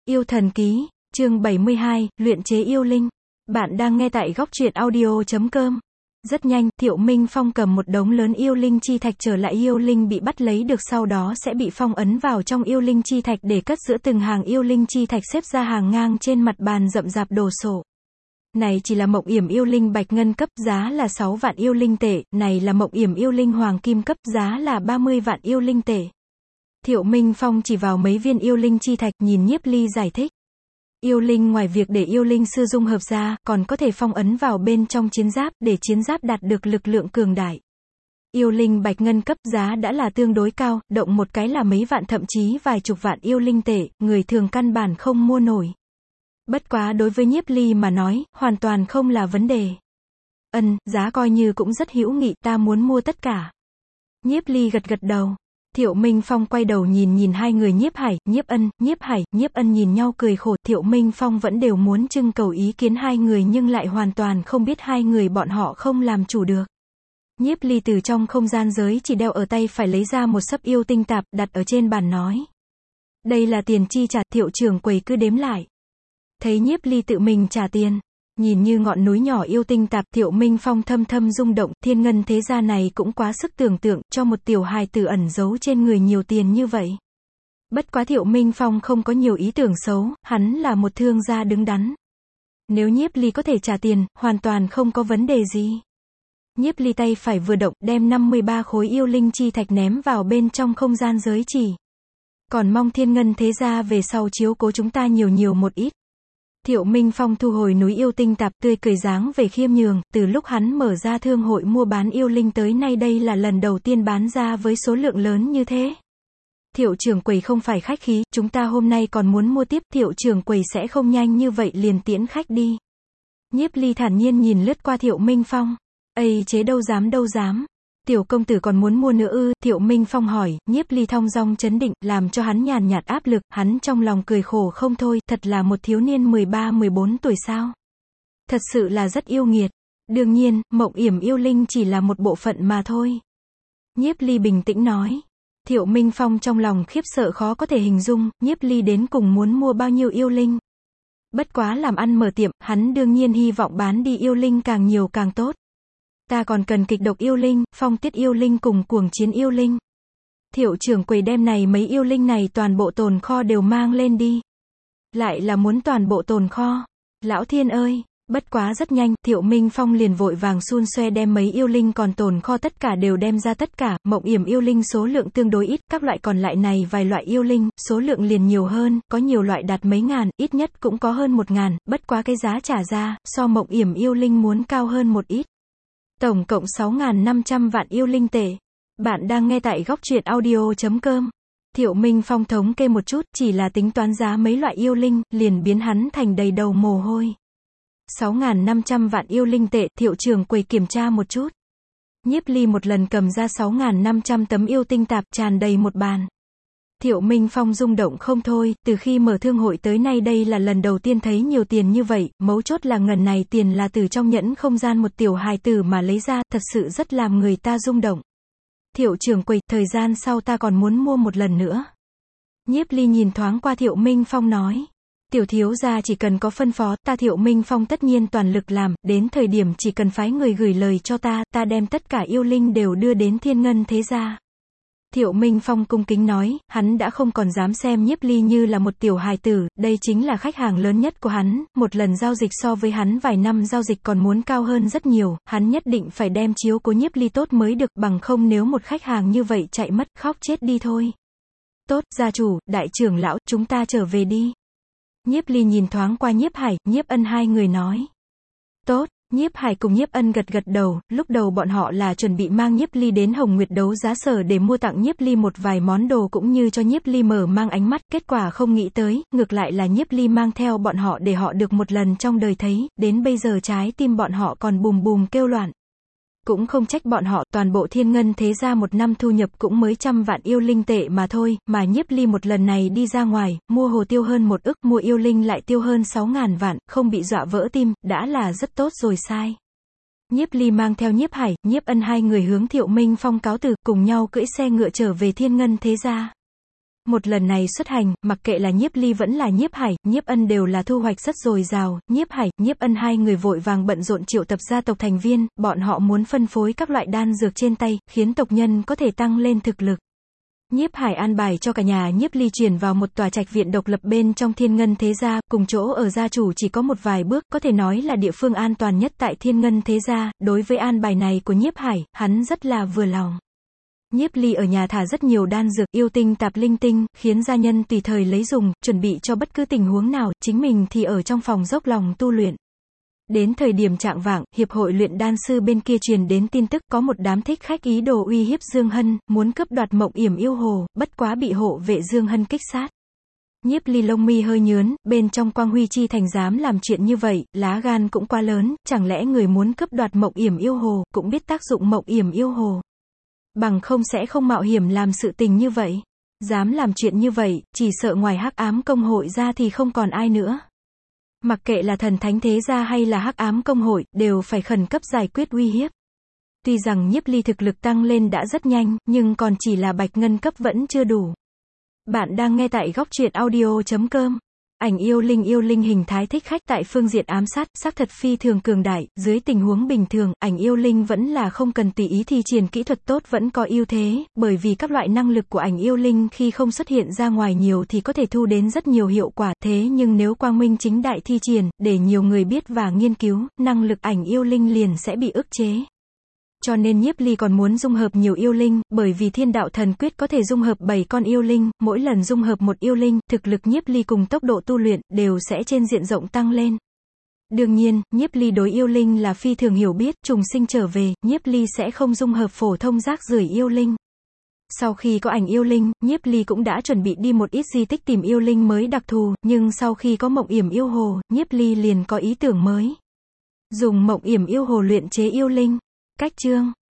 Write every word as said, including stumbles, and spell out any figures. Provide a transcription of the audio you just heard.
Yêu thần ký, chương bảy mươi hai, luyện chế yêu linh. Bạn đang nghe tại góc truyện audio chấm com. Rất nhanh, Thiệu Minh Phong cầm một đống lớn yêu linh chi thạch trở lại. Yêu linh bị bắt lấy được sau đó sẽ bị phong ấn vào trong yêu linh chi thạch để cất giữa từng hàng yêu linh chi thạch xếp ra hàng ngang trên mặt bàn rậm rạp đồ sộ. Này chỉ là mộng yểm yêu linh bạch ngân cấp, giá là sáu vạn yêu linh tệ, này là mộng yểm yêu linh hoàng kim cấp, giá là ba mươi vạn yêu linh tệ. Thiệu Minh Phong chỉ vào mấy viên yêu linh chi thạch, nhìn Nhiếp Ly giải thích. Yêu linh ngoài việc để yêu linh sư dung hợp ra, còn có thể phong ấn vào bên trong chiến giáp, để chiến giáp đạt được lực lượng cường đại. Yêu linh bạch ngân cấp giá đã là tương đối cao, động một cái là mấy vạn thậm chí vài chục vạn yêu linh tệ, người thường căn bản không mua nổi. Bất quá đối với Nhiếp Ly mà nói, hoàn toàn không là vấn đề. Ân, giá coi như cũng rất hữu nghị, ta muốn mua tất cả. Nhiếp Ly gật gật đầu. Thiệu Minh Phong quay đầu nhìn nhìn hai người Nhiếp Hải, Nhiếp Ân, Nhiếp Hải, Nhiếp Ân nhìn nhau cười khổ. Thiệu Minh Phong vẫn đều muốn trưng cầu ý kiến hai người nhưng lại hoàn toàn không biết hai người bọn họ không làm chủ được. Nhiếp Ly từ trong không gian giới chỉ đeo ở tay phải lấy ra một sấp yêu tinh tạp, đặt ở trên bàn nói. Đây là tiền chi trả. Thiệu trưởng quầy cứ đếm lại. Thấy Nhiếp Ly tự mình trả tiền, nhìn như ngọn núi nhỏ yêu tinh tạp, Thiệu Minh Phong thâm thâm rung động, thiên ngân thế gia này cũng quá sức tưởng tượng, cho một tiểu hài tử ẩn giấu trên người nhiều tiền như vậy. Bất quá Thiệu Minh Phong không có nhiều ý tưởng xấu, hắn là một thương gia đứng đắn. Nếu Nhiếp Ly có thể trả tiền, hoàn toàn không có vấn đề gì. Nhiếp Ly tay phải vừa động, đem năm mươi ba khối yêu linh chi thạch ném vào bên trong không gian giới chỉ. Còn mong thiên ngân thế gia về sau chiếu cố chúng ta nhiều nhiều một ít. Thiệu Minh Phong thu hồi núi yêu tinh tạp, tươi cười dáng về khiêm nhường, từ lúc hắn mở ra thương hội mua bán yêu linh tới nay đây là lần đầu tiên bán ra với số lượng lớn như thế. Thiệu trưởng quầy không phải khách khí, chúng ta hôm nay còn muốn mua tiếp. Thiệu trưởng quầy sẽ không nhanh như vậy liền tiễn khách đi. Nhiếp Ly thản nhiên nhìn lướt qua Thiệu Minh Phong. Ây chế đâu dám đâu dám. Tiểu công tử còn muốn mua nữa ư? Thiệu Minh Phong hỏi. Nhiếp Ly thong dong chấn định, làm cho hắn nhàn nhạt áp lực, hắn trong lòng cười khổ không thôi, thật là một thiếu niên mười ba mười bốn tuổi sao? Thật sự là rất yêu nghiệt. Đương nhiên, mộng yểm yêu linh chỉ là một bộ phận mà thôi. Nhiếp Ly bình tĩnh nói. Thiệu Minh Phong trong lòng khiếp sợ khó có thể hình dung, Nhiếp Ly đến cùng muốn mua bao nhiêu yêu linh. Bất quá làm ăn mở tiệm, hắn đương nhiên hy vọng bán đi yêu linh càng nhiều càng tốt. Ta còn cần kịch độc yêu linh, phong tiết yêu linh cùng cuồng chiến yêu linh. Thiệu trưởng quầy đem này mấy yêu linh này toàn bộ tồn kho đều mang lên đi. Lại là muốn toàn bộ tồn kho. Lão thiên ơi, bất quá rất nhanh, Thiệu Minh Phong liền vội vàng xun xoe đem mấy yêu linh còn tồn kho tất cả đều đem ra tất cả. Mộng yểm yêu linh số lượng tương đối ít, các loại còn lại này vài loại yêu linh, số lượng liền nhiều hơn, có nhiều loại đạt mấy ngàn, ít nhất cũng có hơn một ngàn, bất quá cái giá trả ra, so mộng yểm yêu linh muốn cao hơn một ít. Tổng cộng sáu nghìn năm trăm vạn yêu linh tệ. Bạn đang nghe tại góc truyện audio chấm com. Thiệu Minh Phong thống kê một chút, chỉ là tính toán giá mấy loại yêu linh, liền biến hắn thành đầy đầu mồ hôi. sáu nghìn năm trăm vạn yêu linh tệ, Thiệu trưởng quầy kiểm tra một chút. Nhiếp Ly một lần cầm ra sáu nghìn năm trăm tấm yêu tinh tạp, tràn đầy một bàn. Thiệu Minh Phong rung động không thôi, từ khi mở thương hội tới nay đây là lần đầu tiên thấy nhiều tiền như vậy, mấu chốt là ngần này tiền là từ trong nhẫn không gian một tiểu hài tử mà lấy ra, thật sự rất làm người ta rung động. Thiệu trưởng quầy, thời gian sau ta còn muốn mua một lần nữa. Nhiếp Ly nhìn thoáng qua Thiệu Minh Phong nói. Tiểu thiếu gia chỉ cần có phân phó, ta Thiệu Minh Phong tất nhiên toàn lực làm, đến thời điểm chỉ cần phái người gửi lời cho ta, ta đem tất cả yêu linh đều đưa đến thiên ngân thế gia. Thiệu Minh Phong cung kính nói, hắn đã không còn dám xem Nhiếp Ly như là một tiểu hài tử, đây chính là khách hàng lớn nhất của hắn, một lần giao dịch so với hắn vài năm giao dịch còn muốn cao hơn rất nhiều, hắn nhất định phải đem chiếu cố Nhiếp Ly tốt mới được, bằng không nếu một khách hàng như vậy chạy mất, khóc chết đi thôi. Tốt, gia chủ, đại trưởng lão, chúng ta trở về đi. Nhiếp Ly nhìn thoáng qua Nhiếp Hải, Nhiếp Ân hai người nói. Tốt. Nhiếp Hải cùng Nhiếp Ân gật gật đầu, lúc đầu bọn họ là chuẩn bị mang Nhiếp Ly đến Hồng Nguyệt đấu giá sở để mua tặng Nhiếp Ly một vài món đồ cũng như cho Nhiếp Ly mở mang ánh mắt, kết quả không nghĩ tới, ngược lại là Nhiếp Ly mang theo bọn họ để họ được một lần trong đời thấy, đến bây giờ trái tim bọn họ còn bùm bùm kêu loạn. Cũng không trách bọn họ, toàn bộ thiên ngân thế gia một năm thu nhập cũng mới trăm vạn yêu linh tệ mà thôi, mà Nhiếp Ly một lần này đi ra ngoài, mua hồ tiêu hơn một ức, mua yêu linh lại tiêu hơn sáu ngàn vạn, không bị dọa vỡ tim, đã là rất tốt rồi sai. Nhiếp Ly mang theo Nhiếp Hải, Nhiếp Ân hai người hướng Thiệu Minh Phong cáo từ, cùng nhau cưỡi xe ngựa trở về thiên ngân thế gia. Một lần này xuất hành, mặc kệ là Nhiếp Ly vẫn là Nhiếp Hải, Nhiếp Ân đều là thu hoạch rất dồi dào, Nhiếp Hải, Nhiếp Ân hai người vội vàng bận rộn triệu tập gia tộc thành viên, bọn họ muốn phân phối các loại đan dược trên tay, khiến tộc nhân có thể tăng lên thực lực. Nhiếp Hải an bài cho cả nhà Nhiếp Ly chuyển vào một tòa trạch viện độc lập bên trong Thiên Ngân Thế Gia, cùng chỗ ở gia chủ chỉ có một vài bước, có thể nói là địa phương an toàn nhất tại Thiên Ngân Thế Gia, đối với an bài này của Nhiếp Hải, hắn rất là vừa lòng. Nhiếp Ly ở nhà thả rất nhiều đan dược, yêu tinh tạp linh tinh, khiến gia nhân tùy thời lấy dùng, chuẩn bị cho bất cứ tình huống nào, chính mình thì ở trong phòng dốc lòng tu luyện. Đến thời điểm trạng vạng, hiệp hội luyện đan sư bên kia truyền đến tin tức có một đám thích khách ý đồ uy hiếp Dương Hân, muốn cướp đoạt Mộng Yểm Yêu Hồ, bất quá bị hộ vệ Dương Hân kích sát. Nhiếp Ly lông mi hơi nhướn, bên trong Quang Huy Chi Thành dám làm chuyện như vậy, lá gan cũng quá lớn, chẳng lẽ người muốn cướp đoạt Mộng Yểm Yêu Hồ, cũng biết tác dụng Mộng Yểm Yêu Hồ. Bằng không sẽ không mạo hiểm làm sự tình như vậy. Dám làm chuyện như vậy, chỉ sợ ngoài Hắc Ám Công Hội ra thì không còn ai nữa. Mặc kệ là Thần Thánh Thế Gia hay là Hắc Ám Công Hội, đều phải khẩn cấp giải quyết uy hiếp. Tuy rằng Nhiếp Ly thực lực tăng lên đã rất nhanh, nhưng còn chỉ là bạch ngân cấp vẫn chưa đủ. Bạn đang nghe tại góc truyện audio chấm com. Ảnh yêu linh yêu linh hình thái thích khách tại phương diện ám sát, xác thật phi thường cường đại, dưới tình huống bình thường, ảnh yêu linh vẫn là không cần tùy ý thi triển kỹ thuật tốt vẫn có ưu thế, bởi vì các loại năng lực của ảnh yêu linh khi không xuất hiện ra ngoài nhiều thì có thể thu đến rất nhiều hiệu quả, thế nhưng nếu quang minh chính đại thi triển, để nhiều người biết và nghiên cứu, năng lực ảnh yêu linh liền sẽ bị ức chế. Cho nên Nhiếp Ly còn muốn dung hợp nhiều yêu linh, bởi vì Thiên Đạo Thần Quyết có thể dung hợp bảy con yêu linh, mỗi lần dung hợp một yêu linh, thực lực Nhiếp Ly cùng tốc độ tu luyện, đều sẽ trên diện rộng tăng lên. Đương nhiên, Nhiếp Ly đối yêu linh là phi thường hiểu biết, trùng sinh trở về, Nhiếp Ly sẽ không dung hợp phổ thông rác rưởi yêu linh. Sau khi có ảnh yêu linh, Nhiếp Ly cũng đã chuẩn bị đi một ít di tích tìm yêu linh mới đặc thù, nhưng sau khi có Mộng Yểm Yêu Hồ, Nhiếp Ly liền có ý tưởng mới. Dùng Mộng Yểm Yêu Hồ luyện chế yêu linh. Cách chương